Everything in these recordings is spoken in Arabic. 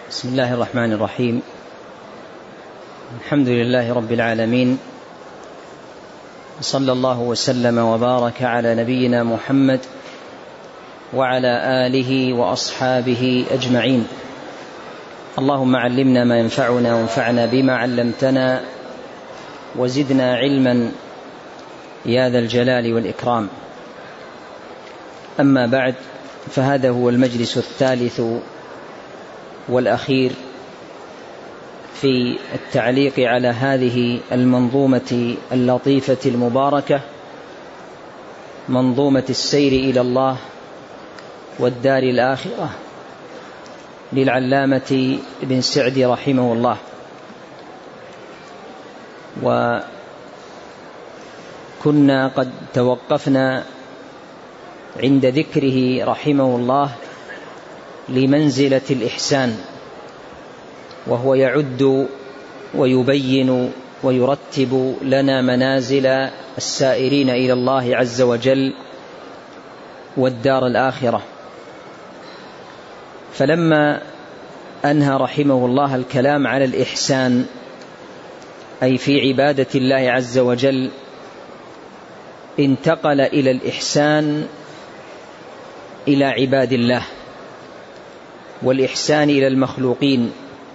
بسم الله الرحمن الرحيم. الحمد لله رب العالمين، صلى الله وسلم وبارك على نبينا محمد وعلى آله وأصحابه أجمعين. اللهم علمنا ما ينفعنا وانفعنا بما علمتنا وزدنا علما يا ذا الجلال والإكرام. أما بعد، فهذا هو المجلس الثالث والأخير في التعليق على هذه المنظومة اللطيفة المباركة، منظومة السير إلى الله والدار الآخرة للعلامة ابن سعدي رحمه الله. وكنا قد توقفنا عند ذكره رحمه الله لمنزلة الإحسان، وهو يعد ويبين ويرتب لنا منازل السائرين إلى الله عز وجل والدار الآخرة. فلما أنهى رحمه الله الكلام على الإحسان، أي في عبادة الله عز وجل، انتقل إلى الإحسان إلى عباد الله والإحسان إلى المخلوقين.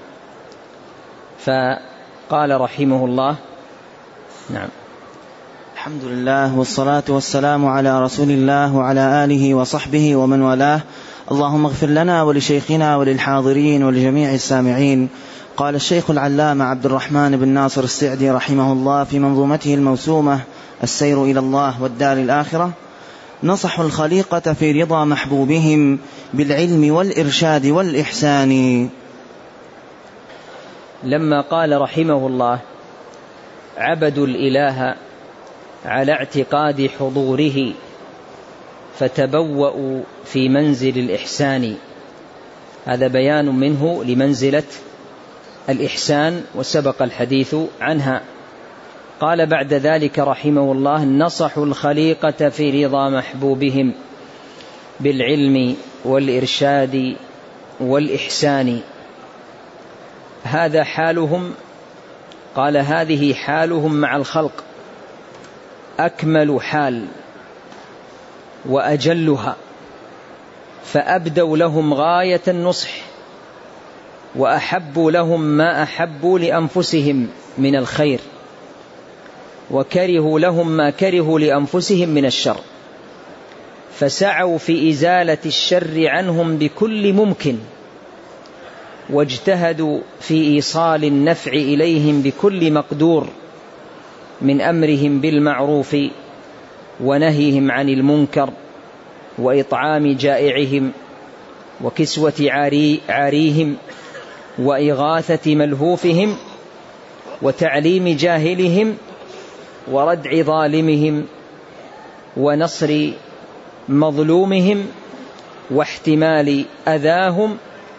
فقال رحمه الله: نعم. الحمد لله والصلاة والسلام على رسول الله وعلى آله وصحبه ومن والاه. اللهم اغفر لنا ولشيخنا وللحاضرين ولجميع السامعين. قال الشيخ العلامة عبد الرحمن بن ناصر السعدي رحمه الله في منظومته الموسومة السير إلى الله والدار الآخرة: نصحوا الخليقة في رضا محبوبهم بالعلم والإرشاد والإحسان. لما قال رحمه الله: عبدوا الإله على اعتقاد حضوره فتبوأوا في منزل الإحسان، هذا بيان منه لمنزلة الإحسان وسبق الحديث عنها. قال بعد ذلك رحمه الله: نصحوا الخليقة في رضا محبوبهم بالعلم والإرشاد والإحسان. هذا حالهم، قال هذه حالهم مع الخلق، أكمل حال وأجلها، فأبدوا لهم غاية النصح، وأحبوا لهم ما أحبوا لأنفسهم من الخير، وكرهوا لهم ما كرهوا لأنفسهم من الشر، فسعوا في إزالة الشر عنهم بكل ممكن، واجتهدوا في إيصال النفع إليهم بكل مقدور من أمرهم بالمعروف ونهيهم عن المنكر، وإطعام جائعهم، وكسوة عاريهم، وإغاثة ملهوفهم، وتعليم جاهلهم، وردع ظالمهم، ونصر مظلومهم، واحتمال أذاهم،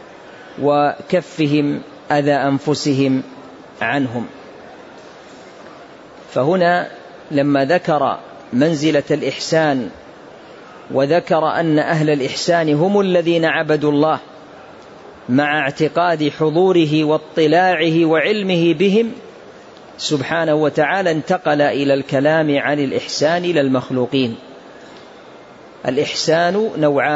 وكفهم أذى أنفسهم عنهم. فهنا لما ذكر منزلة الإحسان، وذكر أن أهل الإحسان هم الذين عبدوا الله مع اعتقاد حضوره واطلاعه وعلمه بهم سبحانه وتعالى، انتقل إلى الكلام عن الإحسان إلى المخلوقين. الإحسان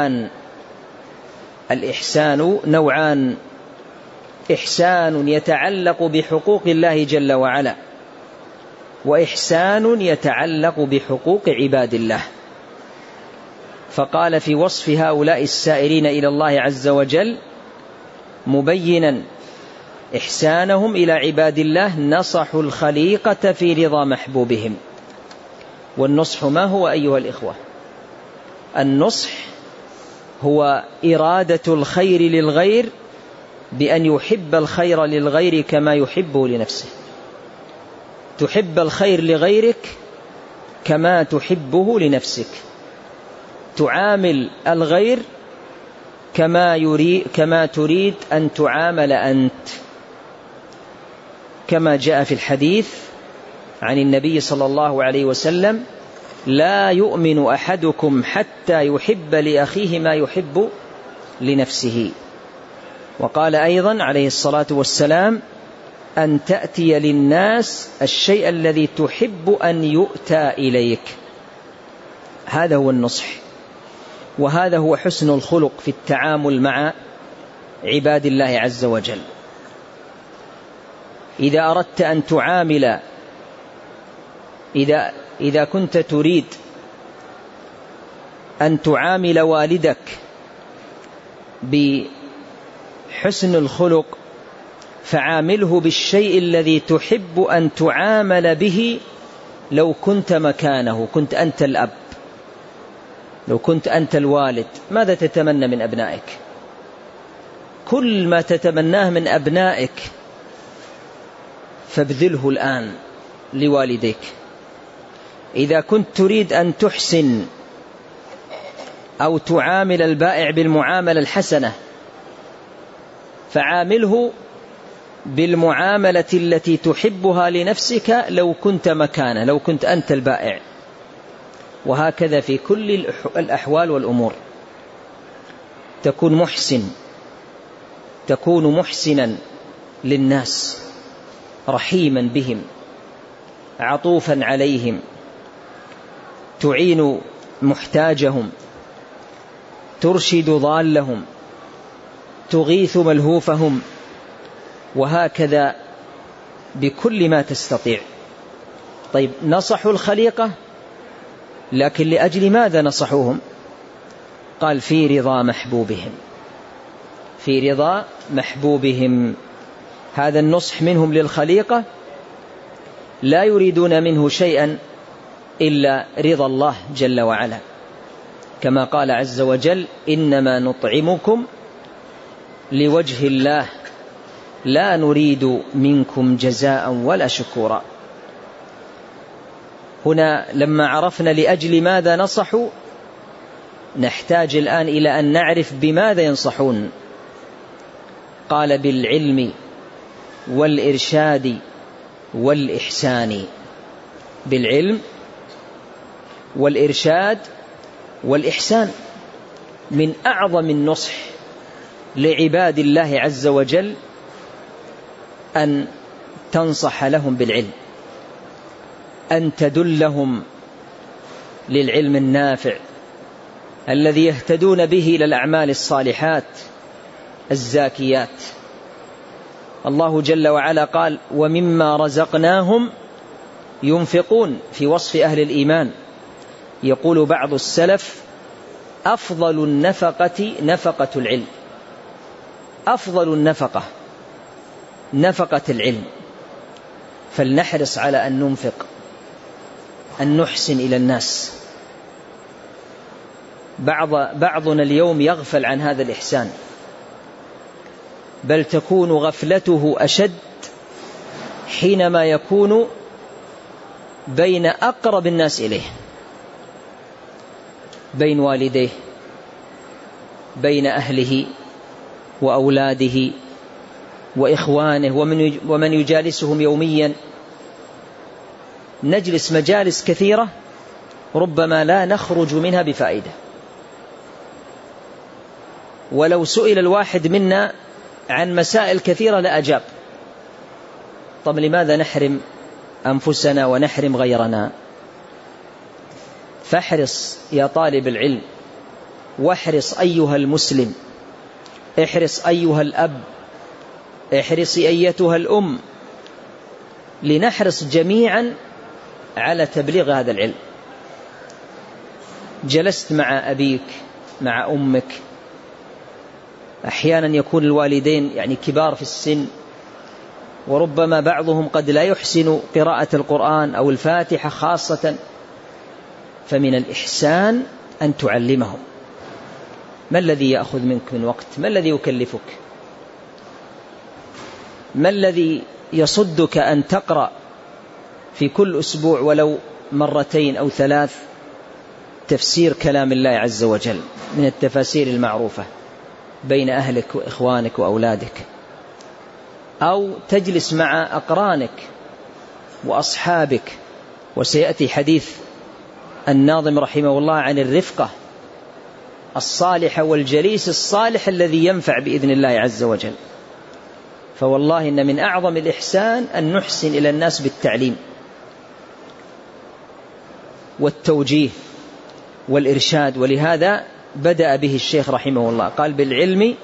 نوعان: إحسان يتعلق بحقوق الله جل وعلا، وإحسان يتعلق بحقوق عباد الله. فقال في وصف هؤلاء السائرين إلى الله عز وجل مبينا إحسانهم إلى عباد الله: نصحوا الخليقة في رضا محبوبهم. والنصح ما هو أيها الإخوة؟ النصح هو إرادة الخير للغير بأن يحب الخير للغير كما يحبه لنفسه. تحب الخير لغيرك كما تحبه لنفسك، تعامل الغير كما تريد أن تعامل أنت، كما جاء في الحديث عن النبي صلى الله عليه وسلم: لا يؤمن أحدكم حتى يحب لأخيه ما يحب لنفسه. وقال أيضا عليه الصلاة والسلام: أن تأتي للناس الشيء الذي تحب أن يؤتى إليك. هذا هو النصح، وهذا هو حسن الخلق في التعامل مع عباد الله عز وجل. إذا أردت أن تعامل، إذا كنت تريد أن تعامل والدك بحسن الخلق فعامله بالشيء الذي تحب أن تعامل به. لو كنت مكانه، كنت أنت الأب، لو كنت أنت الوالد، ماذا تتمنى من أبنائك؟ كل ما تتمناه من أبنائك فابذله الآن لوالديك. إذا كنت تريد أن تحسن أو تعامل البائع بالمعاملة الحسنة فعامله بالمعاملة التي تحبها لنفسك لو كنت مكانه، لو كنت أنت البائع. وهكذا في كل الأحوال والأمور تكون محسنا للناس، رحيما بهم، عطوفا عليهم، تعين محتاجهم، ترشد ضالهم، تغيث ملهوفهم، وهكذا بكل ما تستطيع. طيب، نصحوا الخليقة، لكن لأجل ماذا نصحوهم؟ قال: في رضا محبوبهم، في رضا محبوبهم. هذا النصح منهم للخليقة لا يريدون منه شيئا إلا رضا الله جل وعلا، كما قال عز وجل: إنما نطعمكم لوجه الله لا نريد منكم جزاء ولا شكورا. هنا لما عرفنا لأجل ماذا نصحوا، نحتاج الآن إلى أن نعرف بماذا ينصحون. قال: بالعلم والإرشاد والإحسان. بالعلم والإرشاد والإحسان. من أعظم النصح لعباد الله عز وجل أن تنصح لهم بالعلم، أن تدلهم للعلم النافع الذي يهتدون به إلى الأعمال الصالحات الزاكيات. الله جل وعلا قال: ومما رزقناهم ينفقون، في وصف أهل الإيمان. يقول بعض السلف: أفضل النفقة نفقة العلم. أفضل النفقة نفقة العلم. فلنحرص على أن ننفق، أن نحسن إلى الناس. بعضنا اليوم يغفل عن هذا الإحسان، بل تكون غفلته أشد حينما يكون بين أقرب الناس إليه، بين والديه، بين أهله وأولاده وإخوانه ومن يجالسهم يوميا. نجلس مجالس كثيرة ربما لا نخرج منها بفائدة. ولو سئل الواحد منا عن مسائل كثيرة لأجاب. طب لماذا نحرم أنفسنا ونحرم غيرنا؟ فاحرص يا طالب العلم، واحرص أيها المسلم، احرص أيها الأب، احرصي أيتها الأم، لنحرص جميعا على تبليغ هذا العلم. جلست مع أبيك، مع أمك، أحيانا يكون الوالدين يعني كبار في السن، وربما بعضهم قد لا يحسن قراءة القرآن أو الفاتحة خاصة، فمن الإحسان أن تعلمهم. ما الذي يأخذ منك من وقت؟ ما الذي يكلفك؟ ما الذي يصدك أن تقرأ في كل أسبوع ولو مرتين أو 3 تفسير كلام الله عز وجل من التفاسير المعروفة بين أهلك وإخوانك وأولادك، أو تجلس مع أقرانك وأصحابك؟ وسيأتي حديث الناظم رحمه الله عن الرفقة الصالحة والجليس الصالح الذي ينفع بإذن الله عز وجل. فوالله إن من أعظم الإحسان أن نحسن إلى الناس بالتعليم والتوجيه والإرشاد، ولهذا بدأ به الشيخ رحمه الله، قال بالعلم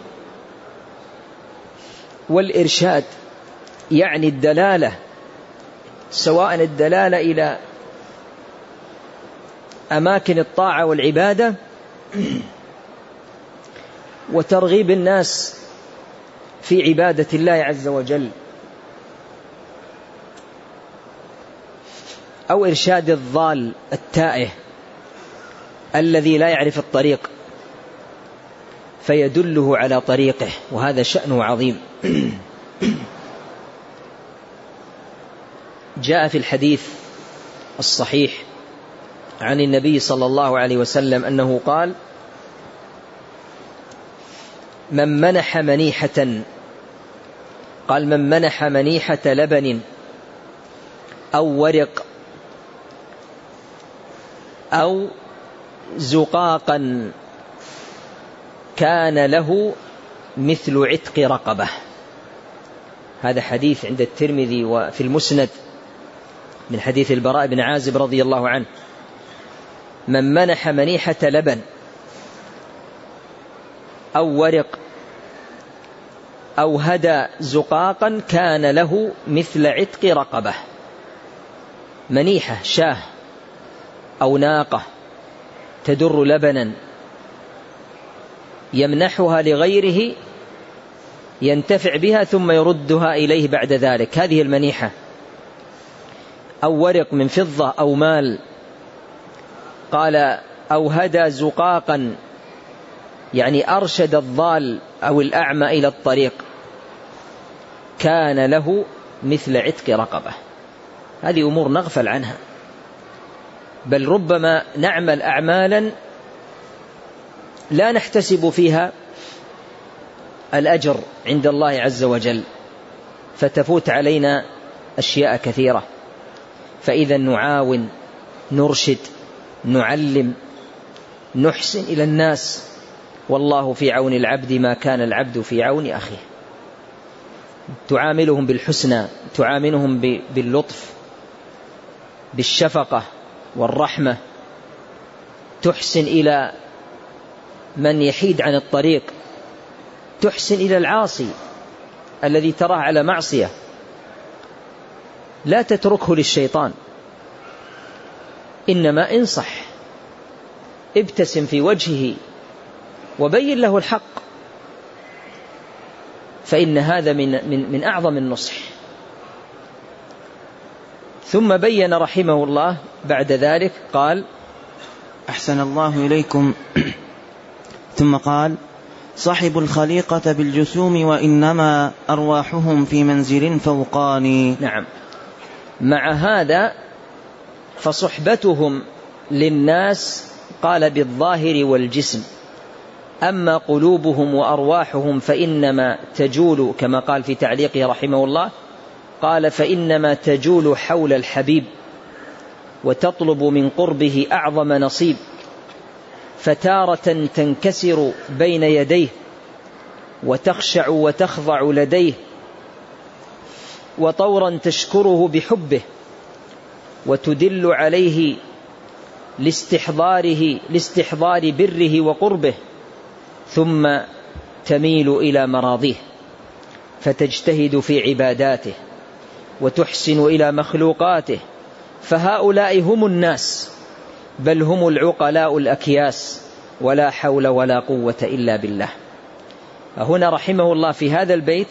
والإرشاد، يعني الدلالة، سواء الدلالة إلى أماكن الطاعة والعبادة وترغيب الناس في عبادة الله عز وجل، أو إرشاد الضال التائه الذي لا يعرف الطريق فيدله على طريقه، وهذا شأنه عظيم. جاء في الحديث الصحيح عن النبي صلى الله عليه وسلم أنه قال: من منح منيحة، قال من منح منيحة لبن أو ورق أو زقاقا كان له مثل عتق رقبة. هذا حديث عند الترمذي وفي المسند من حديث البراء بن عازب رضي الله عنه: من منح منيحة لبن أو ورق أو هدى زقاقا كان له مثل عتق رقبة. منيحة شاه أو ناقة تدر لبنا يمنحها لغيره ينتفع بها ثم يردها إليه بعد ذلك، هذه المنيحة. أو ورق من فضة أو مال، قال أو هدى زقاقا يعني أرشد الضال أو الأعمى إلى الطريق كان له مثل عتق رقبة. هذه أمور نغفل عنها، بل ربما نعمل أعمالا لا نحتسب فيها الأجر عند الله عز وجل، فتفوت علينا أشياء كثيرة. فإذا نعاون، نرشد، نعلم، نحسن إلى الناس، والله في عون العبد ما كان العبد في عون أخيه. تعاملهم بالحسنى، تعاملهم باللطف، بالشفقة والرحمة، تحسن إلى من يحيد عن الطريق، تحسن إلى العاصي الذي تراه على معصية، لا تتركه للشيطان، إنما انصح، ابتسم في وجهه وبين له الحق، فإن هذا من أعظم النصح. ثم بين رحمه الله بعد ذلك قال: أحسن الله إليكم. ثم قال: صاحب الخليقة بالجسوم وإنما أرواحهم في منزل فوقاني. نعم، مع هذا فصحبتهم للناس قال بالظاهر والجسم، أما قلوبهم وأرواحهم فإنما تجول، كما قال في تعليقه رحمه الله، قال: فإنما تجول حول الحبيب وتطلب من قربه أعظم نصيب، فتارة تنكسر بين يديه وتخشع وتخضع لديه، وطورا تشكره بحبه وتدل عليه لاستحضار بره وقربه، ثم تميل إلى مراضيه فتجتهد في عباداته وتحسن إلى مخلوقاته. فهؤلاء هم الناس، بل هم العقلاء الأكياس، ولا حول ولا قوة إلا بالله. هنا رحمه الله في هذا البيت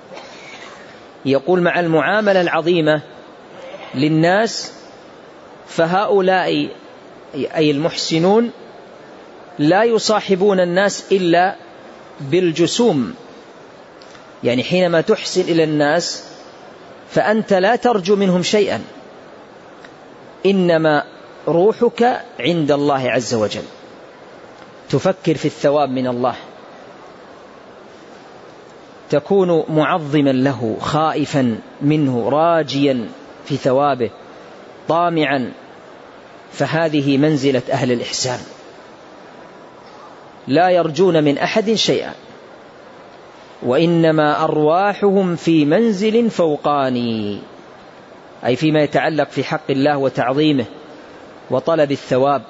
يقول: مع المعاملة العظيمة للناس، فهؤلاء أي المحسنون لا يصاحبون الناس إلا بالجسوم، يعني حينما تحسن إلى الناس فأنت لا ترجو منهم شيئا، إنما روحك عند الله عز وجل، تفكر في الثواب من الله، تكون معظما له، خائفا منه، راجيا في ثوابه، طامعا. فهذه منزلة أهل الإحسان. لا يرجون من أحد شيئا، وإنما أرواحهم في منزل فوقاني، أي فيما يتعلق في حق الله وتعظيمه وطلب الثواب.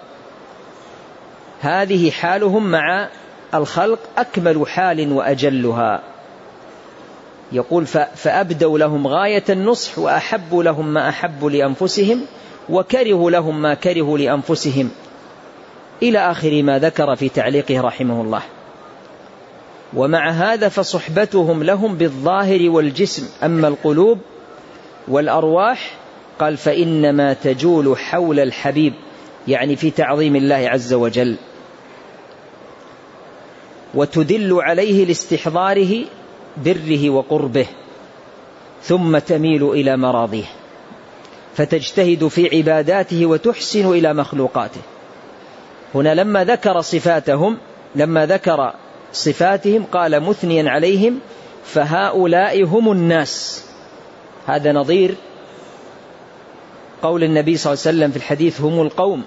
هذه حالهم مع الخلق أكمل حال وأجلها. يقول فأبدوا لهم غاية النصح، وأحبوا لهم ما أحبوا لأنفسهم، وكرهوا لهم ما كرهوا لأنفسهم، إلى آخر ما ذكر في تعليقه رحمه الله. ومع هذا فصحبتهم لهم بالظاهر والجسم، أما القلوب والأرواح قال فإنما تجول حول الحبيب، يعني في تعظيم الله عز وجل، وتدل عليه لاستحضاره بره وقربه، ثم تميل إلى مراضيه، فتجتهد في عباداته وتحسن إلى مخلوقاته. هنا لما ذكر صفاتهم قال مثنيا عليهم فهؤلاء هم الناس. هذا نظير قول النبي صلى الله عليه وسلم في الحديث هم القوم،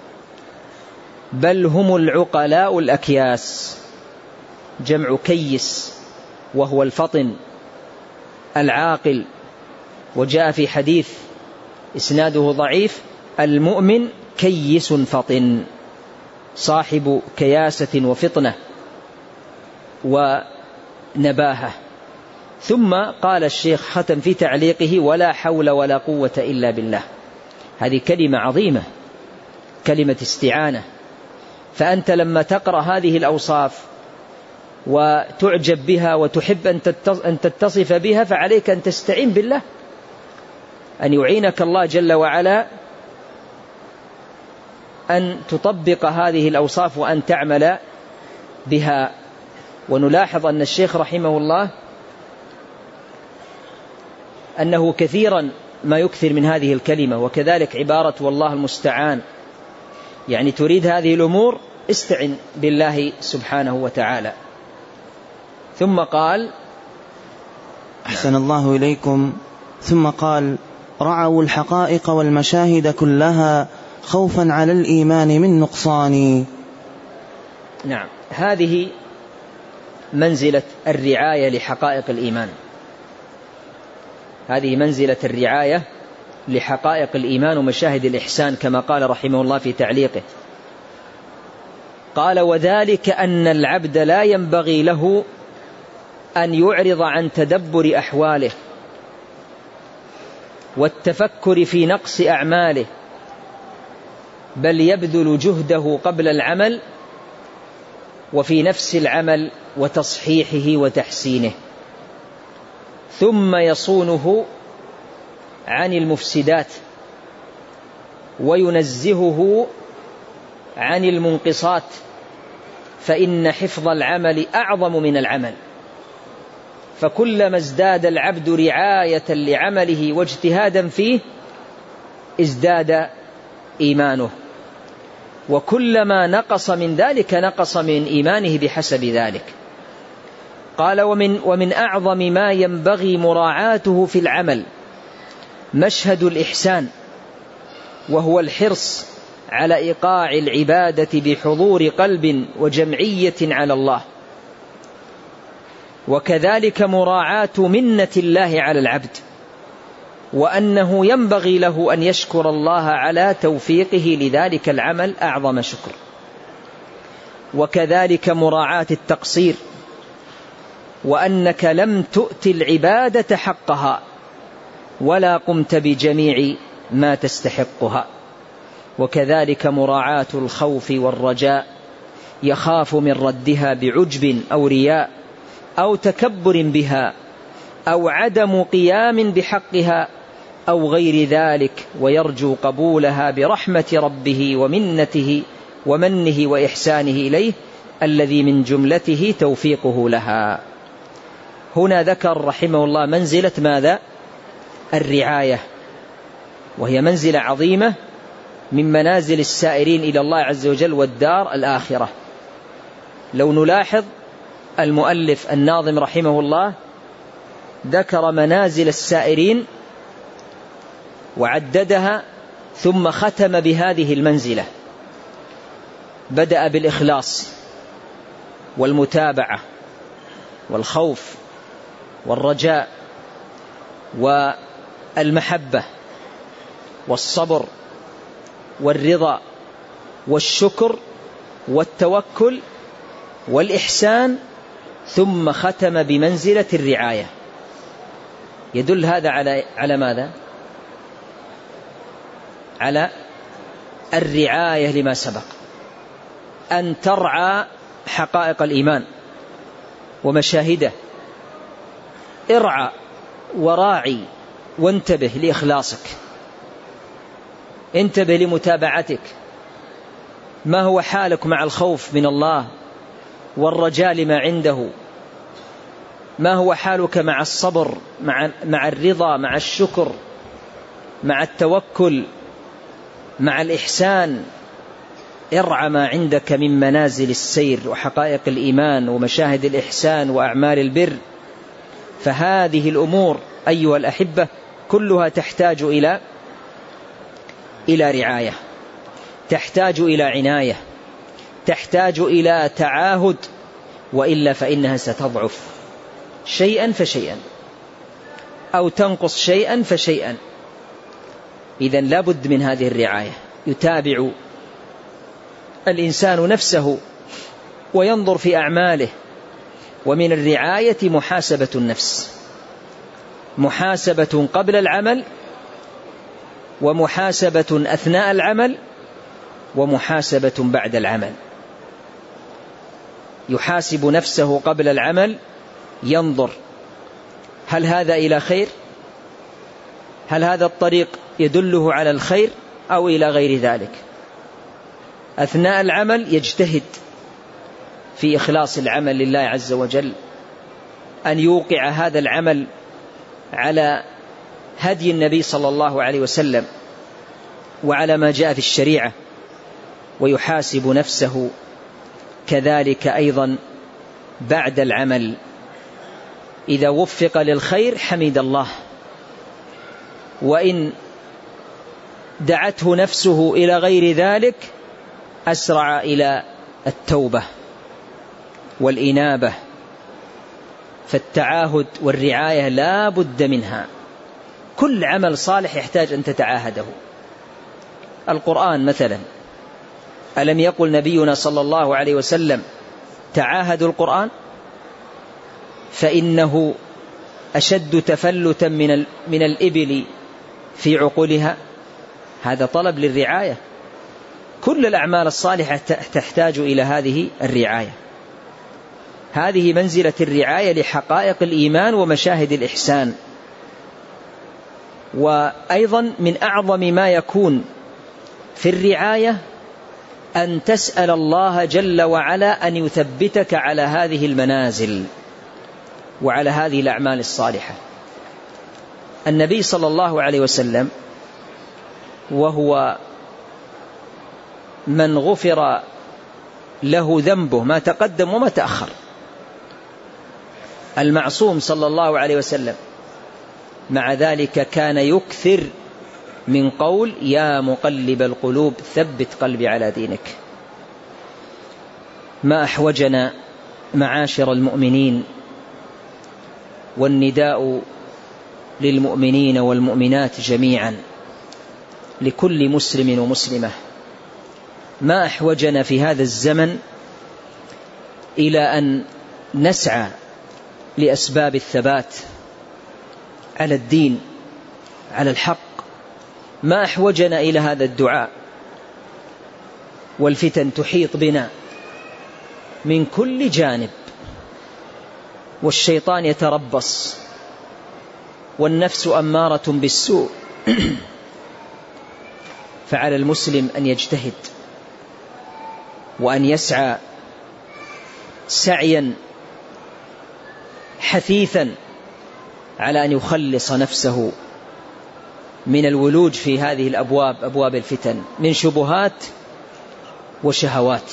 بل هم العقلاء الأكياس، جمع كيس وهو الفطن العاقل. وجاء في حديث إسناده ضعيف المؤمن كيس فطن، صاحب كياسة وفطنة ونباهة. ثم قال الشيخ ختم في تعليقه ولا حول ولا قوة إلا بالله. هذه كلمة عظيمة، كلمة استعانة. فأنت لما تقرأ هذه الأوصاف وتعجب بها وتحب أن تتصف بها، فعليك أن تستعين بالله، أن يعينك الله جل وعلا أن تطبق هذه الأوصاف وأن تعمل بها. ونلاحظ أن الشيخ رحمه الله أنه كثيرا ما يكثر من هذه الكلمة، وكذلك عبارة والله المستعان، يعني تريد هذه الأمور استعن بالله سبحانه وتعالى. ثم قال أحسن الله إليكم، ثم قال رعوا الحقائق والمشاهد كلها خوفا على الإيمان من نقصان. نعم، هذه منزلة الرعاية لحقائق الإيمان، هذه منزلة الرعاية لحقائق الإيمان ومشاهد الإحسان، كما قال رحمه الله في تعليقه. قال وذلك أن العبد لا ينبغي له أن يعرض عن تدبر أحواله والتفكر في نقص أعماله، بل يبذل جهده قبل العمل وفي نفس العمل وتصحيحه وتحسينه، ثم يصونه عن المفسدات وينزهه عن المنقصات، فإن حفظ العمل أعظم من العمل. فكلما ازداد العبد رعاية لعمله واجتهادا فيه ازداد إيمانه، وكلما نقص من ذلك نقص من إيمانه بحسب ذلك. قال ومن أعظم ما ينبغي مراعاته في العمل مشهد الإحسان، وهو الحرص على إيقاع العبادة بحضور قلب وجمعية على الله، وكذلك مراعاة منة الله على العبد، وأنه ينبغي له أن يشكر الله على توفيقه لذلك العمل أعظم شكر، وكذلك مراعاة التقصير، وأنك لم تؤت العبادة حقها ولا قمت بجميع ما تستحقها، وكذلك مراعاة الخوف والرجاء، يخاف من ردها بعجب أو رياء أو تكبر بها أو عدم قيام بحقها أو غير ذلك، ويرجو قبولها برحمة ربه ومنته ومنه وإحسانه إليه الذي من جملته توفيقه لها. هنا ذكر رحمه الله منزلة ماذا؟ الرعاية، وهي منزلة عظيمة من منازل السائرين إلى الله عز وجل والدار الآخرة. لو نلاحظ المؤلف الناظم رحمه الله ذكر منازل السائرين وعددها، ثم ختم بهذه المنزلة. بدأ بالإخلاص والمتابعة والخوف والرجاء والمحبة والصبر والرضا والشكر والتوكل والإحسان، ثم ختم بمنزلة الرعاية. يدل هذا على ماذا؟ على الرعاية لما سبق، أن ترعى حقائق الإيمان ومشاهده. ارعى وراعي وانتبه لإخلاصك، انتبه لمتابعتك. ما هو حالك مع الخوف من الله والرجاء لما عنده؟ ما هو حالك مع الصبر، مع الرضا، مع الشكر، مع التوكل، مع الإحسان؟ ارعى ما عندك من منازل السير وحقائق الإيمان ومشاهد الإحسان وأعمال البر. فهذه الأمور أيها الأحبة كلها تحتاج إلى رعاية، تحتاج إلى عناية، تحتاج إلى تعاهد، وإلا فإنها ستضعف شيئا فشيئا أو تنقص شيئا فشيئا. إذن لا بد من هذه الرعاية. يتابع الإنسان نفسه وينظر في أعماله. ومن الرعاية محاسبة النفس، محاسبة قبل العمل، ومحاسبة أثناء العمل، ومحاسبة بعد العمل. يحاسب نفسه قبل العمل، ينظر هل هذا إلى خير؟ هل هذا الطريق يدله على الخير أو إلى غير ذلك؟ أثناء العمل يجتهد في إخلاص العمل لله عز وجل، أن يوقع هذا العمل على هدي النبي صلى الله عليه وسلم وعلى ما جاء في الشريعة. ويحاسب نفسه كذلك أيضا بعد العمل. إذا وفق للخير حمد الله، وإن دعته نفسه إلى غير ذلك أسرع إلى التوبة والإنابة. فالتعاهد والرعاية لا بد منها. كل عمل صالح يحتاج أن تتعاهده. القرآن مثلا، ألم يقل نبينا صلى الله عليه وسلم تعاهدوا القرآن فإنه أشد تفلتا من الإبل في عقولها؟ هذا طلب للرعاية. كل الأعمال الصالحة تحتاج إلى هذه الرعاية. هذه منزلة الرعاية لحقائق الإيمان ومشاهد الإحسان. وأيضا من أعظم ما يكون في الرعاية أن تسأل الله جل وعلا أن يثبتك على هذه المنازل وعلى هذه الأعمال الصالحة. النبي صلى الله عليه وسلم وهو من غفر له ذنبه ما تقدم وما تأخر، المعصوم صلى الله عليه وسلم، مع ذلك كان يكثر من قول يا مقلب القلوب ثبت قلبي على دينك. ما أحوجنا معاشر المؤمنين، والنداء للمؤمنين والمؤمنات جميعا، لكل مسلم ومسلمة، ما أحوجنا في هذا الزمن إلى أن نسعى لأسباب الثبات على الدين، على الحق. ما أحوجنا إلى هذا الدعاء. والفتن تحيط بنا من كل جانب، والشيطان يتربص، والنفس أمارة بالسوء. فعلى المسلم أن يجتهد وأن يسعى سعيا حثيثا على أن يخلص نفسه من الولوج في هذه الأبواب، أبواب الفتن، من شبهات وشهوات.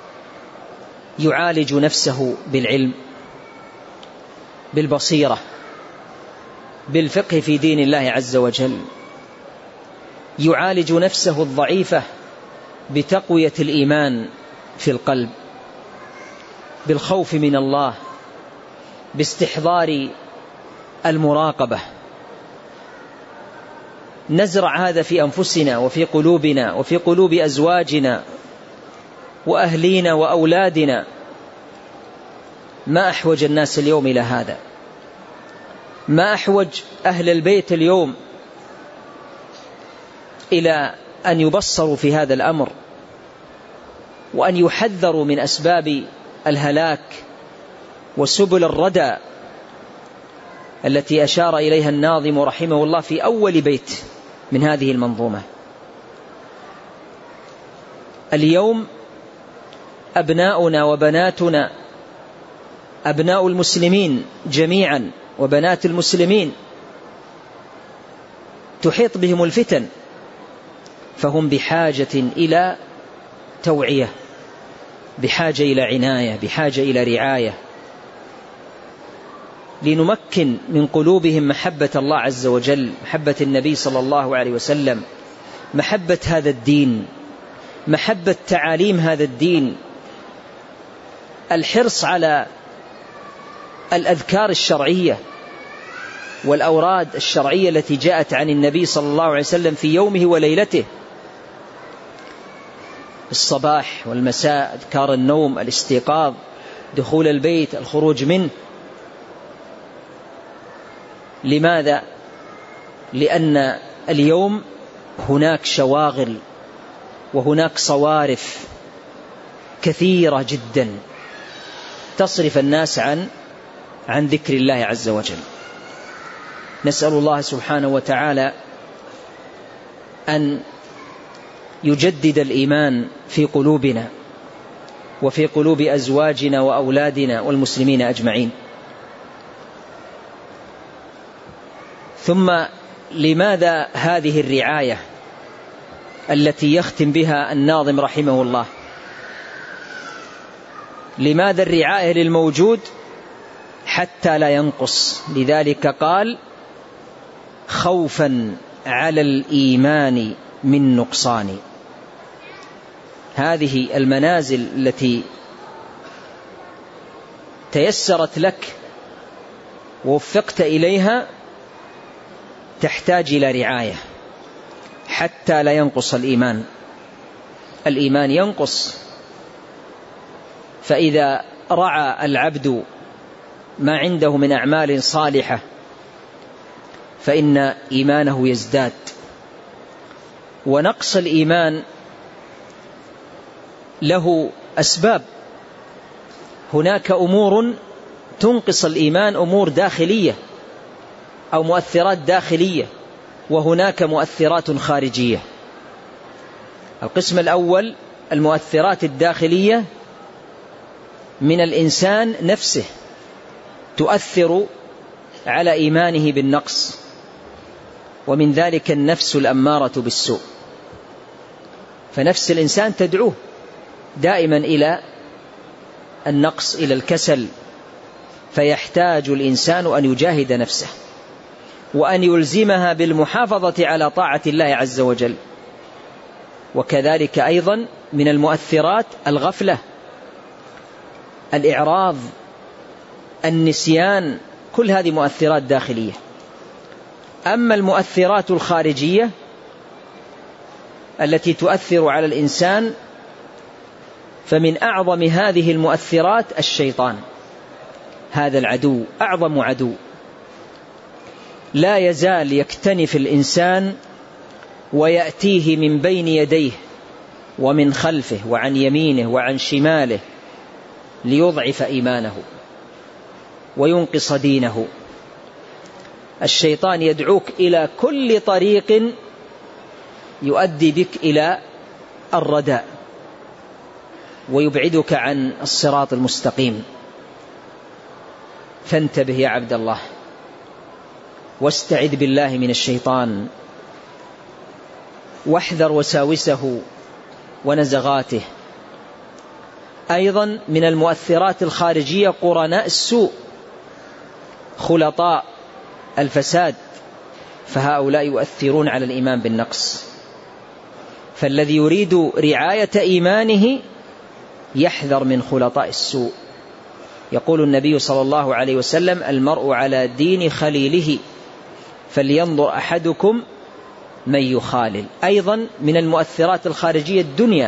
يعالج نفسه بالعلم، بالبصيرة، بالفقه في دين الله عز وجل. يعالج نفسه الضعيفة بتقوية الإيمان في القلب. بالخوف من الله، باستحضار المراقبة. نزرع هذا في أنفسنا وفي قلوبنا وفي قلوب أزواجنا وأهلينا وأولادنا. ما أحوج الناس اليوم إلى هذا، ما أحوج أهل البيت اليوم إلى أن يبصروا في هذا الأمر، وأن يحذروا من أسباب الهلاك وسبل الردى التي أشار إليها الناظم رحمه الله في أول بيت من هذه المنظومة. اليوم أبناؤنا وبناتنا، أبناء المسلمين جميعا وبنات المسلمين، تحيط بهم الفتن، فهم بحاجة إلى توعية، بحاجة إلى عناية، بحاجة إلى رعاية، لنمكن من قلوبهم محبة الله عز وجل، محبة النبي صلى الله عليه وسلم، محبة هذا الدين، محبة تعاليم هذا الدين، الحرص على الأذكار الشرعية والأوراد الشرعية التي جاءت عن النبي صلى الله عليه وسلم في يومه وليلته، الصباح والمساء، أذكار النوم، الاستيقاظ، دخول البيت، الخروج منه. لماذا؟ لأن اليوم هناك شواغل وهناك صوارف كثيرة جدا تصرف الناس عن ذكر الله عز وجل. نسأل الله سبحانه وتعالى أن يجدد الإيمان في قلوبنا وفي قلوب أزواجنا وأولادنا والمسلمين أجمعين. ثم لماذا هذه الرعاية التي يختم بها الناظم رحمه الله؟ لماذا الرعاية للموجود حتى لا ينقص؟ لذلك قال: خوفا على الإيمان من نقصان. هذه المنازل التي تيسرت لك ووفقت إليها تحتاج إلى رعاية حتى لا ينقص الإيمان. الإيمان ينقص، فإذا رعى العبد ما عنده من أعمال صالحة فإن إيمانه يزداد. ونقص الإيمان له أسباب. هناك أمور تنقص الإيمان، أمور داخلية أو مؤثرات داخلية، وهناك مؤثرات خارجية. القسم الأول المؤثرات الداخلية من الإنسان نفسه، تؤثر على إيمانه بالنقص، ومن ذلك النفس الأمارة بالسوء. فنفس الإنسان تدعوه دائما إلى النقص، إلى الكسل، فيحتاج الإنسان أن يجاهد نفسه وأن يلزمها بالمحافظة على طاعة الله عز وجل. وكذلك أيضا من المؤثرات الغفلة، الإعراض، النسيان، كل هذه مؤثرات داخلية. أما المؤثرات الخارجية التي تؤثر على الإنسان فمن أعظم هذه المؤثرات الشيطان. هذا العدو أعظم عدو، لا يزال يكتنف الإنسان ويأتيه من بين يديه ومن خلفه وعن يمينه وعن شماله ليضعف إيمانه وينقص دينه. الشيطان يدعوك إلى كل طريق يؤدي بك إلى الرداء ويبعدك عن الصراط المستقيم. فانتبه يا عبد الله، واستعذ بالله من الشيطان، واحذر وساوسه ونزغاته. أيضا من المؤثرات الخارجية قرناء السوء، خلطاء الفساد، فهؤلاء يؤثرون على الإيمان بالنقص. فالذي يريد رعاية إيمانه يحذر من خلطاء السوء يقول النبي صلى الله عليه وسلم: المرء على دين خليله فلينظر أحدكم من يخالل. أيضا من المؤثرات الخارجية الدنيا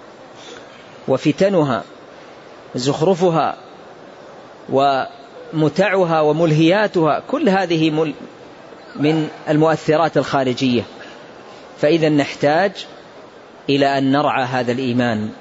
وفتنها زخرفها ومتعها وملهياتها، كل هذه من المؤثرات الخارجية. فإذا نحتاج إلى أن نرعى هذا الإيمان.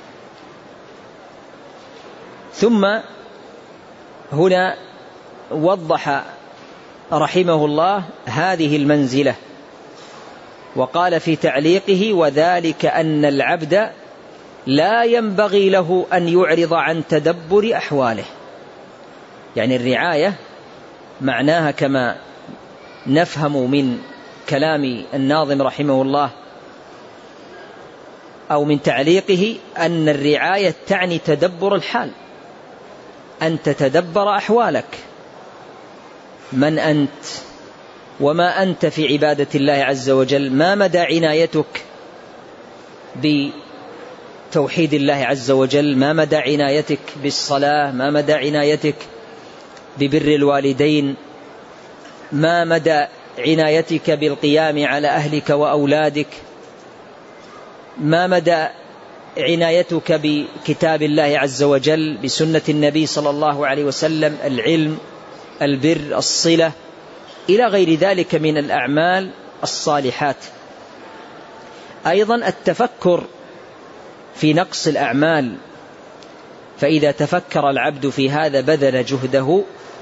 ثم هنا وضح رحمه الله هذه المنزلة وقال في تعليقه: وذلك أن العبد لا ينبغي له أن يعرض عن تدبر أحواله. يعني الرعاية معناها كما نفهم من كلام الناظم رحمه الله أو من تعليقه أن الرعاية تعني تدبر الحال، أن تتدبر أحوالك، من أنت وما أنت في عبادة الله عز وجل، ما مدى عنايتك بتوحيد الله عز وجل، ما مدى عنايتك بالصلاة، ما مدى عنايتك ببر الوالدين، ما مدى عنايتك بالقيام على أهلك وأولادك، ما مدى عنايتك بكتاب الله عز وجل، بسنة النبي صلى الله عليه وسلم، العلم، البر، الصلة، إلى غير ذلك من الأعمال الصالحات. أيضا التفكر في نقص الأعمال، فإذا تفكر العبد في هذا بذل جهده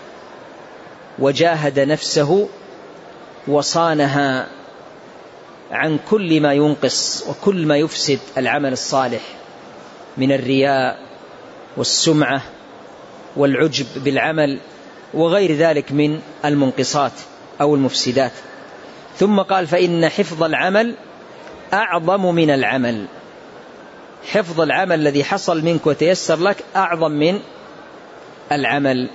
وجاهد نفسه وصانها عن كل ما ينقص وكل ما يفسد العمل الصالح من الرياء والسمعة والعجب بالعمل وغير ذلك من المنقصات أو المفسدات. ثم قال: فإن حفظ العمل أعظم من العمل. حفظ العمل الذي حصل منك وتيسر لك أعظم من العمل.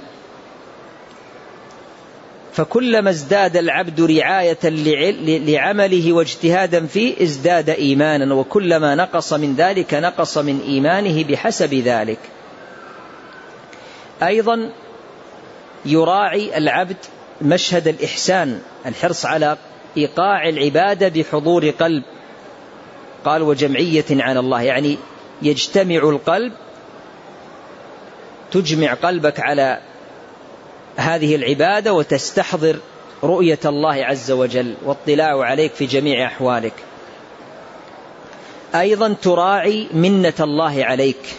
فكلما ازداد العبد رعاية لعمله واجتهادا فيه ازداد إيمانا، وكلما نقص من ذلك نقص من إيمانه بحسب ذلك. أيضا يراعي العبد مشهد الإحسان، الحرص على إيقاع العبادة بحضور قلب. قال: وجمعية على الله، يعني يجتمع القلب، تجمع قلبك على هذه العبادة وتستحضر رؤية الله عز وجل واطلاع عليك في جميع أحوالك. أيضا تراعي منة الله عليك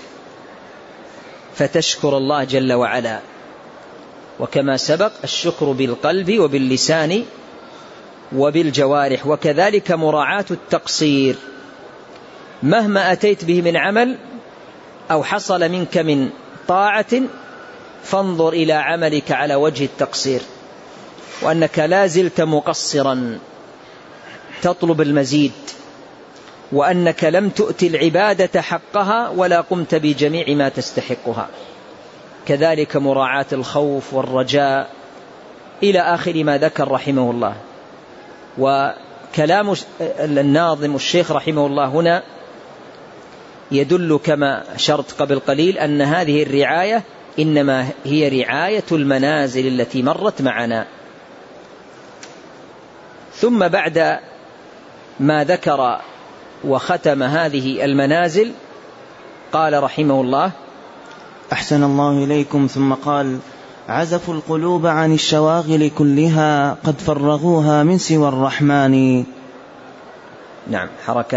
فتشكر الله جل وعلا، وكما سبق الشكر بالقلب وباللسان وبالجوارح. وكذلك مراعاة التقصير، مهما أتيت به من عمل أو حصل منك من طاعة فانظر إلى عملك على وجه التقصير، وأنك لا زلت مقصرا تطلب المزيد، وأنك لم تؤتي العبادة حقها ولا قمت بجميع ما تستحقها. كذلك مراعاة الخوف والرجاء إلى آخر ما ذكر رحمه الله. وكلام الناظم الشيخ رحمه الله هنا يدل كما أشرت قبل قليل أن هذه الرعاية إنما هي رعاية المنازل التي مرت معنا. ثم بعد ما ذكر وختم هذه المنازل قال رحمه الله: أحسن الله إليكم. ثم قال: عزفوا القلوب عن الشواغل كلها قد فرغوها من سوى الرحمن. نعم،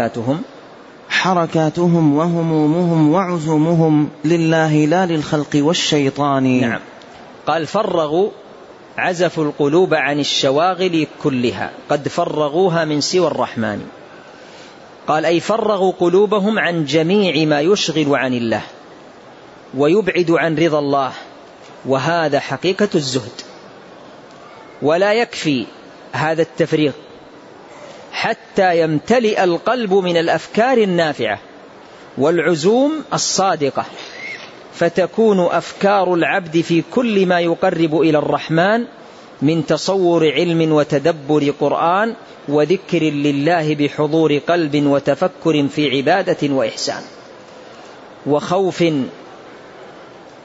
حركاتهم وهمومهم وعزومهم لله لا للخلق والشيطان. نعم، قال: فرغوا، عزفوا القلوب عن الشواغل كلها قد فرغوها من سوى الرحمن. قال: أي فرغوا قلوبهم عن جميع ما يشغل عن الله ويبعد عن رضا الله، وهذا حقيقة الزهد. ولا يكفي هذا التفريغ حتى يمتلئ القلب من الأفكار النافعة والعزوم الصادقة، فتكون أفكار العبد في كل ما يقرب إلى الرحمن من تصور علم وتدبر قرآن وذكر لله بحضور قلب وتفكر في عبادة وإحسان وخوف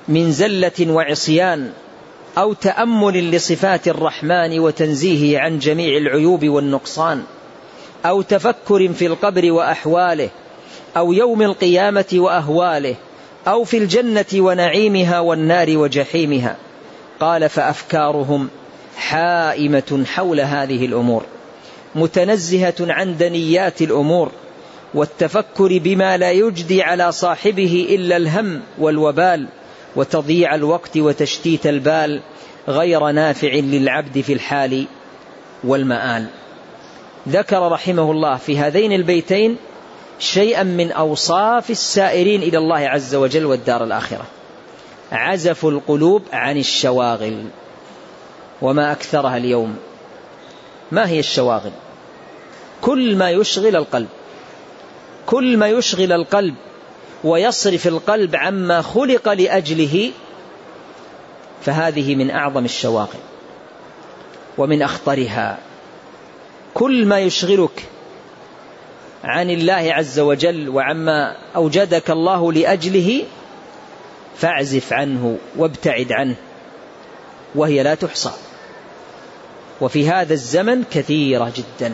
من زلة وعصيان أو تأمل لصفات الرحمن وتنزيهه عن جميع العيوب والنقصان، أو تفكر في القبر وأحواله، أو يوم القيامة وأهواله، أو في الجنة ونعيمها والنار وجحيمها. قال فأفكارهم حائمة حول هذه الأمور، متنزهة عن دنيات الأمور، والتفكر بما لا يجدي على صاحبه إلا الهم والوبال وتضييع الوقت وتشتيت البال، غير نافع للعبد في الحال والمآل. ذكر رحمه الله في هذين البيتين شيئا من أوصاف السائرين إلى الله عز وجل والدار الآخرة: عزف القلوب عن الشواغل. وما أكثرها اليوم. ما هي الشواغل؟ كل ما يشغل القلب، كل ما يشغل القلب ويصرف القلب عما خلق لأجله، فهذه من أعظم الشواغل ومن أخطرها. كل ما يشغلك عن الله عز وجل وعما أوجدك الله لأجله فاعزف عنه وابتعد عنه، وهي لا تحصى، وفي هذا الزمن كثيرة جدا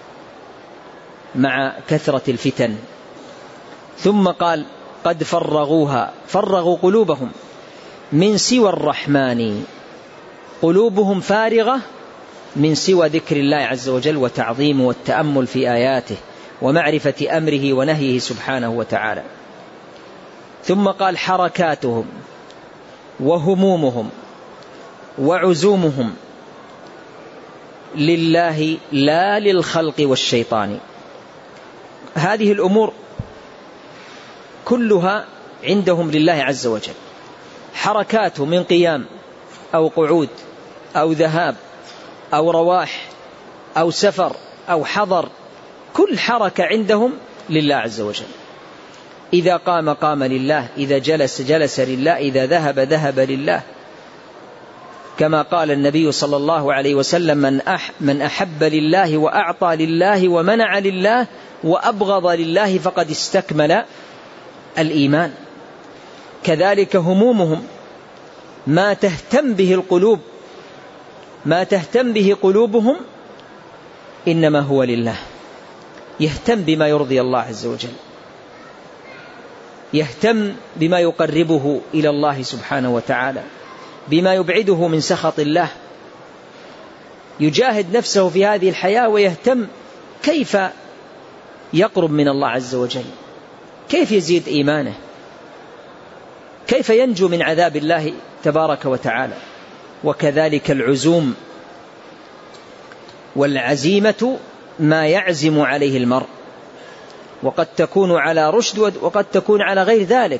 مع كثرة الفتن. ثم قال قد فرغوا قلوبهم من سوى الرحمن، قلوبهم فارغة من سوى ذكر الله عز وجل وتعظيمه والتأمل في آياته ومعرفة أمره ونهيه سبحانه وتعالى. ثم قال حركاتهم وهمومهم وعزومهم لله لا للخلق والشيطان. هذه الأمور كلها عندهم لله عز وجل. حركاته من قيام أو قعود أو ذهاب أو رواح أو سفر أو حضر، كل حركة عندهم لله عز وجل. إذا قام قام لله، إذا جلس جلس لله، إذا ذهب ذهب لله، كما قال النبي صلى الله عليه وسلم من أحب لله وأعطى لله ومنع لله وأبغض لله فقد استكمل الإيمان. كذلك همومهم، ما تهتم به القلوب، ما تهتم به قلوبهم إنما هو لله. يهتم بما يرضي الله عز وجل، يهتم بما يقربه إلى الله سبحانه وتعالى، بما يبعده من سخط الله. يجاهد نفسه في هذه الحياة ويهتم كيف يقرب من الله عز وجل، كيف يزيد إيمانه، كيف ينجو من عذاب الله تبارك وتعالى. وكذلك العزوم والعزيمة ما يعزم عليه المرء، وقد تكون على رشد وقد تكون على غير ذلك.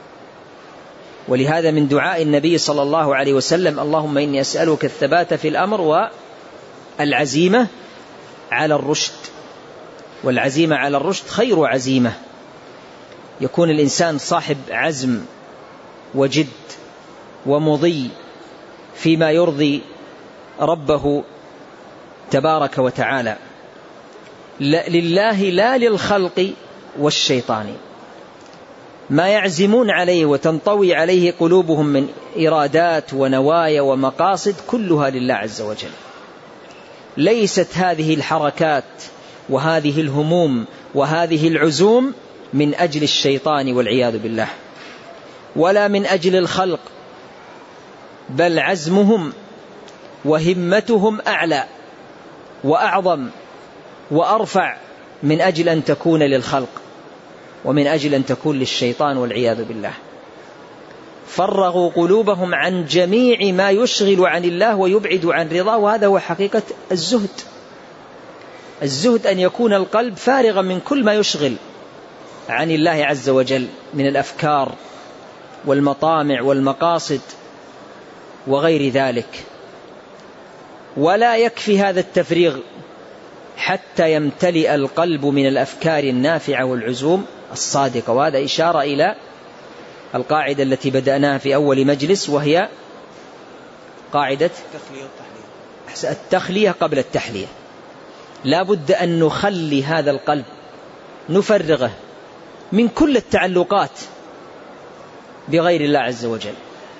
ولهذا من دعاء النبي صلى الله عليه وسلم اللهم إني أسألك الثبات في الأمر والعزيمة على الرشد. والعزيمة على الرشد خير عزيمة، يكون الإنسان صاحب عزم وجد ومضي فيما يرضي ربه تبارك وتعالى. لله لا للخلق والشيطان. ما يعزمون عليه وتنطوي عليه قلوبهم من إرادات ونوايا ومقاصد كلها لله عز وجل. ليست هذه الحركات وهذه الهموم وهذه العزوم من أجل الشيطان والعياذ بالله، ولا من أجل الخلق، بل عزمهم وهمتهم أعلى وأعظم وأرفع من أجل أن تكون للخلق ومن أجل أن تكون للشيطان والعياذ بالله. فرغوا قلوبهم عن جميع ما يشغل عن الله ويبعد عن رضاه. وهذا هو حقيقة الزهد. الزهد أن يكون القلب فارغا من كل ما يشغل عن الله عز وجل من الأفكار والمطامع والمقاصد وغير ذلك. ولا يكفي هذا التفريغ حتى يمتلئ القلب من الأفكار النافعة والعزوم الصادقة. وهذا إشارة إلى القاعدة التي بدأناها في أول مجلس، وهي قاعدة التخلية قبل التحلية. لا بد أن نخلي هذا القلب، نفرغه من كل التعلقات بغير الله عز وجل،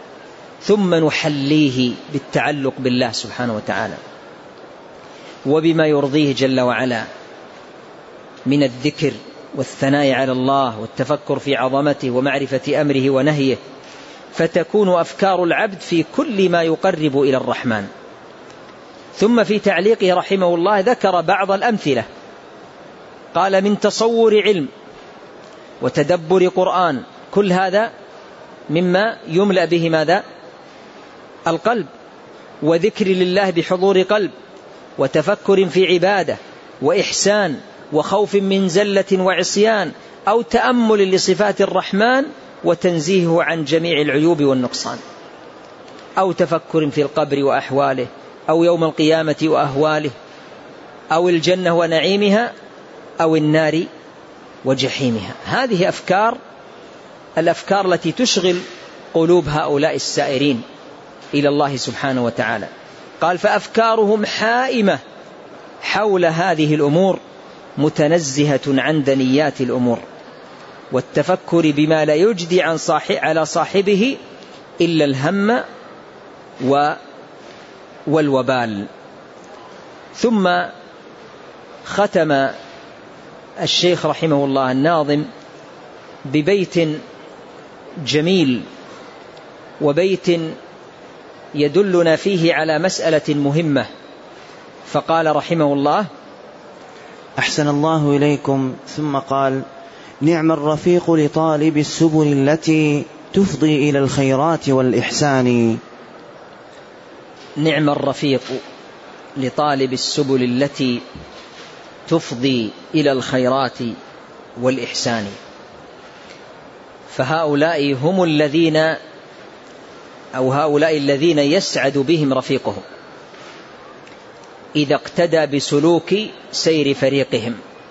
ثم نحليه بالتعلق بالله سبحانه وتعالى وبما يرضيه جل وعلا من الذكر والثناء على الله والتفكر في عظمته ومعرفة أمره ونهيه، فتكون أفكار العبد في كل ما يقرب إلى الرحمن. ثم في تعليقه رحمه الله ذكر بعض الأمثلة، قال: من تصور علم وتدبر قرآن، كل هذا مما يملأ به ماذا؟ القلب، وذكر لله بحضور قلب، وتفكر في عبادة وإحسان وخوف من زلة وعصيان، أو تأمل لصفات الرحمن وتنزيهه عن جميع العيوب والنقصان، أو تفكر في القبر وأحواله، أو يوم القيامة وأهواله، أو الجنة ونعيمها، أو النار وجحيمها. هذه الأفكار التي تشغل قلوب هؤلاء السائرين إلى الله سبحانه وتعالى. قال: فأفكارهم حائمة حول هذه الأمور متنزهة عن دنيات الأمور والتفكر بما لا يجدي على صاحبه إلا الهم والوبال. ثم ختم الشيخ رحمه الله الناظم ببيت جميل، وبيت يدلنا فيه على مسألة مهمة، فقال رحمه الله: أحسن الله إليكم. ثم قال: نعم الرفيق لطالب السبل التي تفضي إلى الخيرات والإحسان. نعم الرفيق لطالب السبل التي تفضي إلى الخيرات والإحسان. فهؤلاء هم هؤلاء الذين يسعد بهم رفيقهم إذا اقتدى بسلوك سير فريقهم.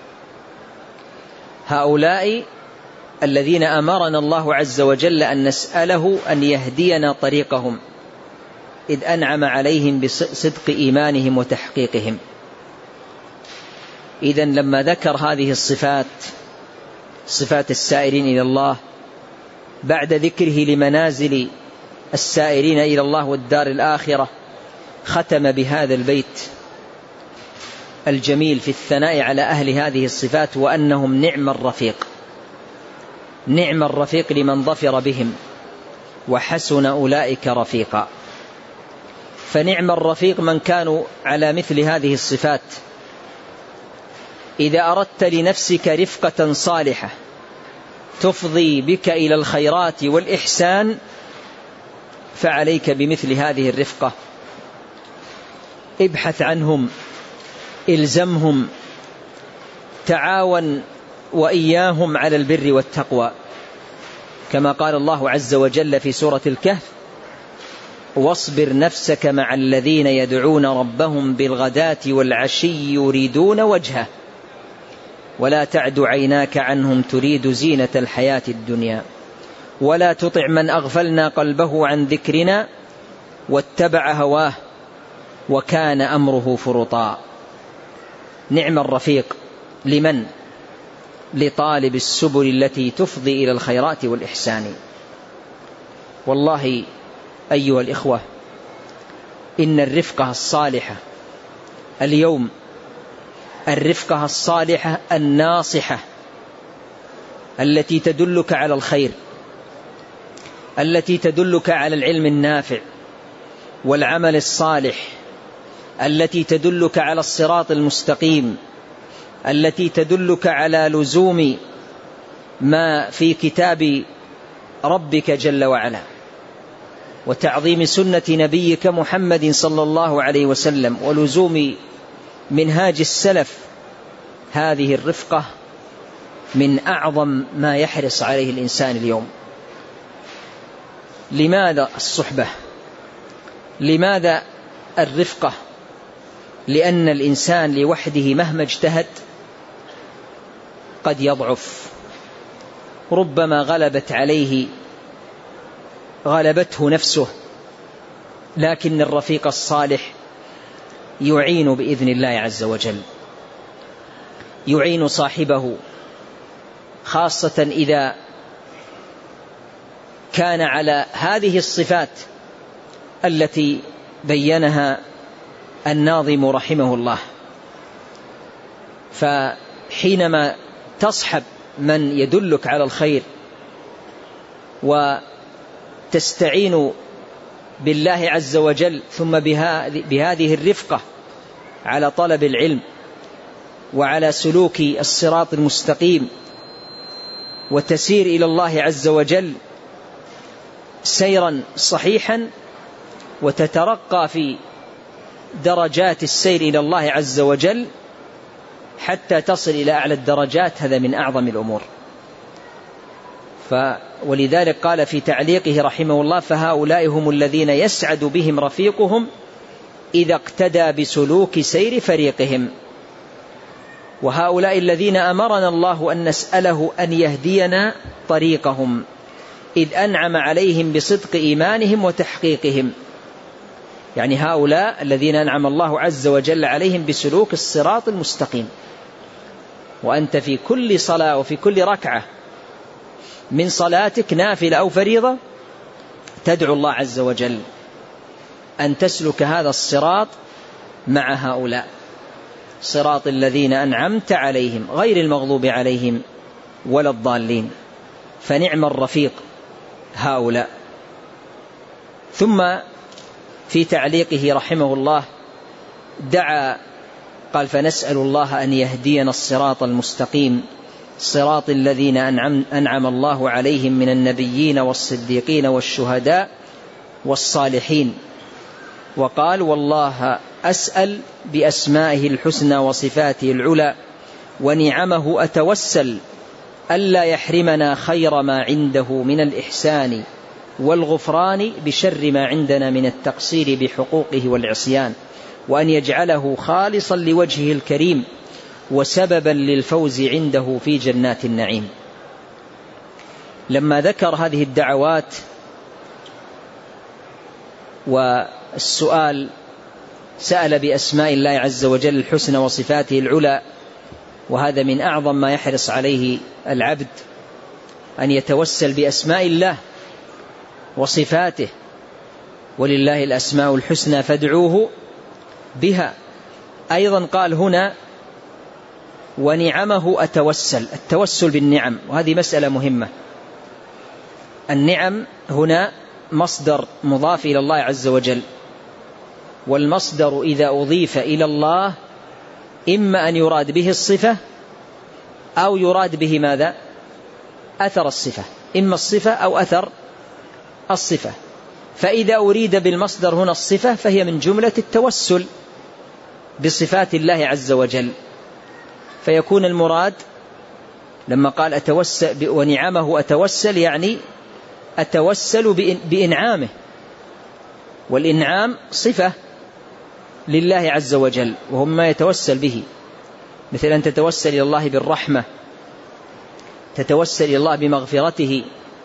هؤلاء الذين أمرنا الله عز وجل أن نسأله أن يهدينا طريقهم، إذ أنعم عليهم بصدق إيمانهم وتحقيقهم. إذن لما ذكر هذه صفات السائرين إلى الله بعد ذكره لمنازل السائرين إلى الله والدار الآخرة، ختم بهذا البيت الجميل في الثناء على أهل هذه الصفات، وأنهم نعم الرفيق. نعم الرفيق لمن ظفر بهم، وحسن أولئك رفيقا. فنعم الرفيق من كانوا على مثل هذه الصفات. إذا أردت لنفسك رفقة صالحة تفضي بك إلى الخيرات والإحسان فعليك بمثل هذه الرفقة. ابحث عنهم، إلزمهم، تعاون وإياهم على البر والتقوى، كما قال الله عز وجل في سورة الكهف: واصبر نفسك مع الذين يدعون ربهم بالغداة والعشي يريدون وجهه ولا تعد عيناك عنهم تريد زينة الحياة الدنيا ولا تطع من أغفلنا قلبه عن ذكرنا واتبع هواه وكان أمره فرطا. نعم الرفيق لمن؟ لطالب السبل التي تفضي إلى الخيرات والإحسان. والله أيها الإخوة، إن الرفقة الصالحة اليوم، الرفقة الصالحة الناصحة التي تدلك على الخير، التي تدلك على العلم النافع والعمل الصالح، التي تدلك على الصراط المستقيم، التي تدلك على لزوم ما في كتاب ربك جل وعلا وتعظيم سنة نبيك محمد صلى الله عليه وسلم ولزوم منهاج السلف. هذه الرفقة من أعظم ما يحرص عليه الإنسان اليوم. لماذا الصحبة؟ لماذا الرفقة؟ لأن الإنسان لوحده مهما اجتهد قد يضعف، ربما غلبته نفسه، لكن الرفيق الصالح يعين بإذن الله عز وجل، يعين صاحبه، خاصة إذا كان على هذه الصفات التي بينها الناظم رحمه الله. فحينما تصحب من يدلك على الخير وتستعين بالله عز وجل ثم بهذه الرفقة على طلب العلم وعلى سلوك الصراط المستقيم وتسير إلى الله عز وجل سيرا صحيحا وتترقى في درجات السير إلى الله عز وجل حتى تصل إلى أعلى الدرجات، هذا من أعظم الأمور. ولذلك قال في تعليقه رحمه الله: فهؤلاء هم الذين يسعد بهم رفيقهم إذا اقتدى بسلوك سير فريقهم. وهؤلاء الذين أمرنا الله أن نسأله أن يهدينا طريقهم إذ أنعم عليهم بصدق إيمانهم وتحقيقهم. يعني هؤلاء الذين أنعم الله عز وجل عليهم بسلوك الصراط المستقيم. وأنت في كل صلاة وفي كل ركعة من صلاتك نافلة أو فريضة تدعو الله عز وجل أن تسلك هذا الصراط مع هؤلاء، صراط الذين أنعمت عليهم غير المغضوب عليهم ولا الضالين. فنعم الرفيق هؤلاء. ثم في تعليقه رحمه الله دعا قال: فنسأل الله أن يهدينا الصراط المستقيم صراط الذين أنعم الله عليهم من النبيين والصديقين والشهداء والصالحين. وقال: والله أسأل بأسمائه الحسنى وصفاته العلى ونعمه أتوسل ألا يحرمنا خير ما عنده من الإحسان والغفران بشر ما عندنا من التقصير بحقوقه والعصيان، وأن يجعله خالصا لوجهه الكريم وسببا للفوز عنده في جنات النعيم. لما ذكر هذه الدعوات والسؤال سأل بأسماء الله عز وجل الحسنى وصفاته العلى، وهذا من أعظم ما يحرص عليه العبد أن يتوسل بأسماء الله وصفاته، ولله الأسماء الحسنى فادعوه بها. أيضا قال هنا: ونعمه أتوسل، التوسل بالنعم، وهذه مسألة مهمة. النعم هنا مصدر مضاف إلى الله عز وجل، والمصدر إذا أضيف إلى الله إما أن يراد به الصفة أو يراد به ماذا؟ أثر الصفة، إما الصفة أو أثر الصفة. فإذا أريد بالمصدر هنا الصفة فهي من جملة التوسل بصفات الله عز وجل، فيكون المراد لما قال أتوسل ونعمه أتوسل يعني أتوسل بإنعامه، والإنعام صفة لله عز وجل وهو ما يتوسل به، مثل أن تتوسل إلى الله بالرحمة، تتوسل إلى الله بمغفرته،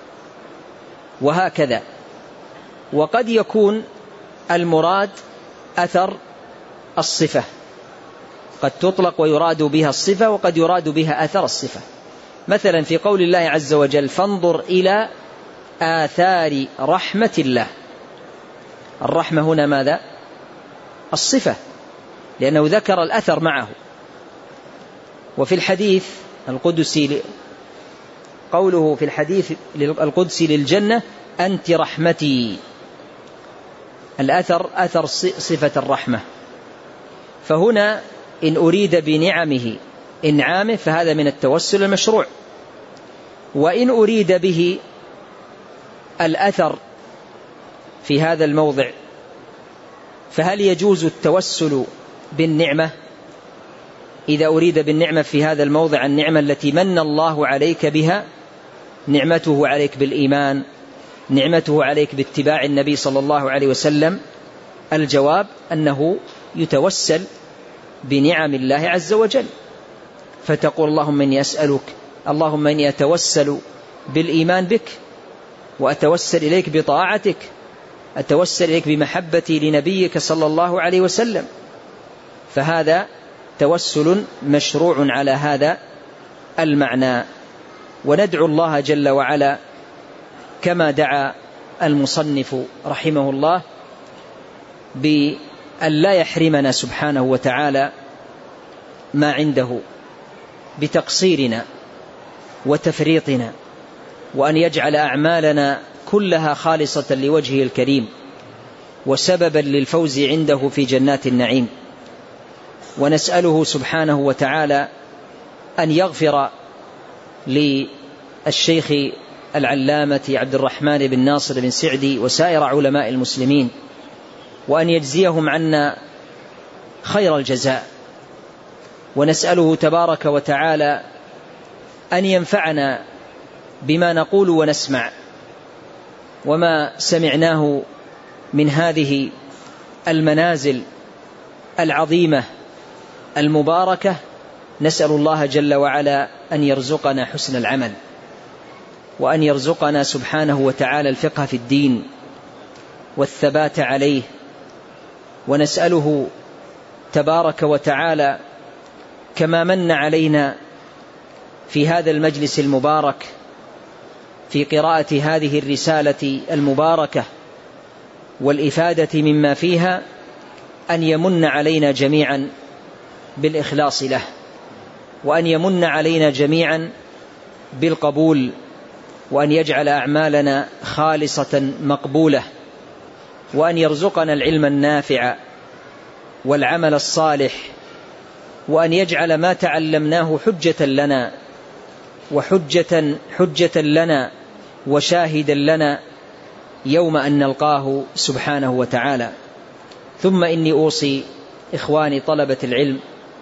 وهكذا. وقد يكون المراد أثر الصفة، قد تطلق ويراد بها الصفة، وقد يراد بها أثر الصفة. مثلا في قول الله عز وجل: فانظر إلى آثار رحمة الله. الرحمة هنا ماذا؟ الصفة، لأنه ذكر الأثر معه. وفي الحديث القدسي قوله في الحديث القدسي للجنة: أنت رحمتي، الأثر أثر صفة الرحمة. فهنا إن أريد بنعمه إنعامه فهذا من التوسل المشروع، وإن أريد به الأثر في هذا الموضع فهل يجوز التوسل بالنعمة؟ إذا أريد بالنعمة في هذا الموضع النعمة التي من الله عليك بها، نعمته عليك بالإيمان، نعمته عليك باتباع النبي صلى الله عليه وسلم، الجواب أنه يتوسل بنعم الله عز وجل، فتقول: اللهم إني أسألك، اللهم إني أتوسل بالإيمان بك، وأتوسل إليك بطاعتك، أتوسل إليك بمحبتي لنبيك صلى الله عليه وسلم. فهذا توسل مشروع على هذا المعنى. وندعو الله جل وعلا كما دعا المصنف رحمه الله بأن لا يحرمنا سبحانه وتعالى ما عنده بتقصيرنا وتفريطنا، وأن يجعل أعمالنا كلها خالصة لوجهه الكريم وسببا للفوز عنده في جنات النعيم. ونسأله سبحانه وتعالى أن يغفر للشيخ العلامة عبد الرحمن بن ناصر بن سعدي وسائر علماء المسلمين، وأن يجزيهم عنا خير الجزاء. ونسأله تبارك وتعالى أن ينفعنا بما نقول ونسمع، وما سمعناه من هذه المنازل العظيمة المباركة. نسأل الله جل وعلا أن يرزقنا حسن العمل، وأن يرزقنا سبحانه وتعالى الفقه في الدين والثبات عليه. ونسأله تبارك وتعالى كما من علينا في هذا المجلس المبارك في قراءة هذه الرسالة المباركة والإفادة مما فيها، أن يمن علينا جميعا بالإخلاص له، وأن يمن علينا جميعا بالقبول، وأن يجعل أعمالنا خالصة مقبولة، وأن يرزقنا العلم النافع والعمل الصالح، وأن يجعل ما تعلمناه حجة لنا حجة لنا وشاهدا لنا يوم أن نلقاه سبحانه وتعالى. ثم إني أوصي إخواني طلبة العلم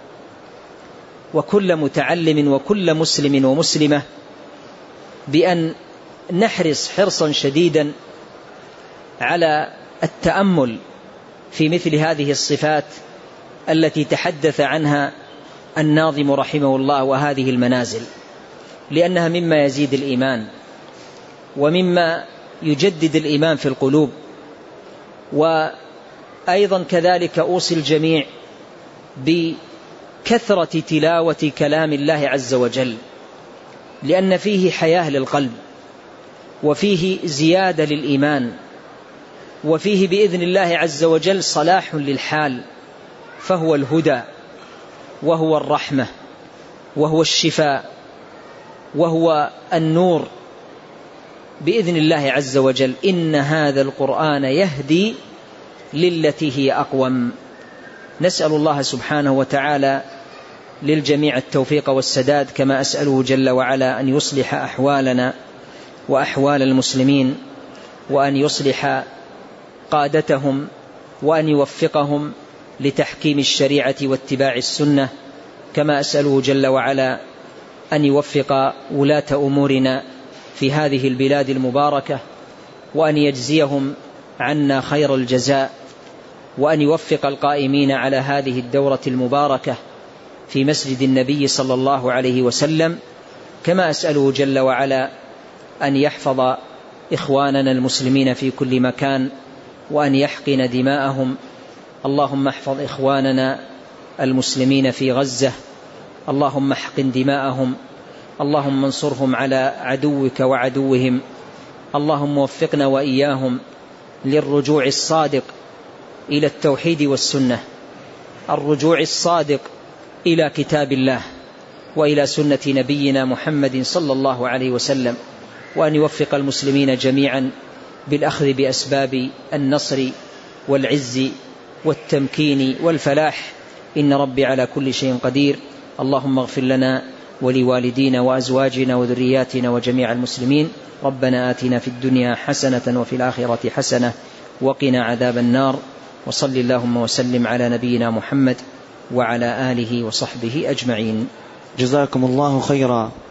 وكل متعلم وكل مسلم ومسلمة بأن نحرص حرصا شديدا على التأمل في مثل هذه الصفات التي تحدث عنها الناظم رحمه الله وهذه المنازل، لأنها مما يزيد الإيمان ومما يجدد الإيمان في القلوب. وأيضا كذلك أوصي الجميع بكثرة تلاوة كلام الله عز وجل، لأن فيه حياة للقلب، وفيه زيادة للإيمان، وفيه بإذن الله عز وجل صلاح للحال، فهو الهدى وهو الرحمة وهو الشفاء وهو النور بإذن الله عز وجل. إن هذا القرآن يهدي للتي هي أقوم. نسأل الله سبحانه وتعالى للجميع التوفيق والسداد، كما أسأله جل وعلا أن يصلح أحوالنا وأحوال المسلمين، وأن يصلح قادتهم، وأن يوفقهم لتحكيم الشريعة واتباع السنة، كما أسأله جل وعلا أن يوفق ولاة أمورنا في هذه البلاد المباركة، وأن يجزيهم عنا خير الجزاء، وأن يوفق القائمين على هذه الدورة المباركة في مسجد النبي صلى الله عليه وسلم، كما أسأله جل وعلا أن يحفظ إخواننا المسلمين في كل مكان، وأن يحقن دماءهم. اللهم احفظ إخواننا المسلمين في غزة، اللهم احقن دماءهم، اللهم انصرهم على عدوك وعدوهم. اللهم وفقنا وإياهم للرجوع الصادق إلى التوحيد والسنة، الرجوع الصادق إلى كتاب الله وإلى سنة نبينا محمد صلى الله عليه وسلم، وأن يوفق المسلمين جميعا بالأخذ بأسباب النصر والعز والتمكين والفلاح، إن ربي على كل شيء قدير. اللهم اغفر لنا ولوالدينا وأزواجنا وذرياتنا وجميع المسلمين. ربنا آتنا في الدنيا حسنة وفي الآخرة حسنة وقنا عذاب النار. وصل اللهم وسلم على نبينا محمد وعلى آله وصحبه أجمعين. جزاكم الله خيرا.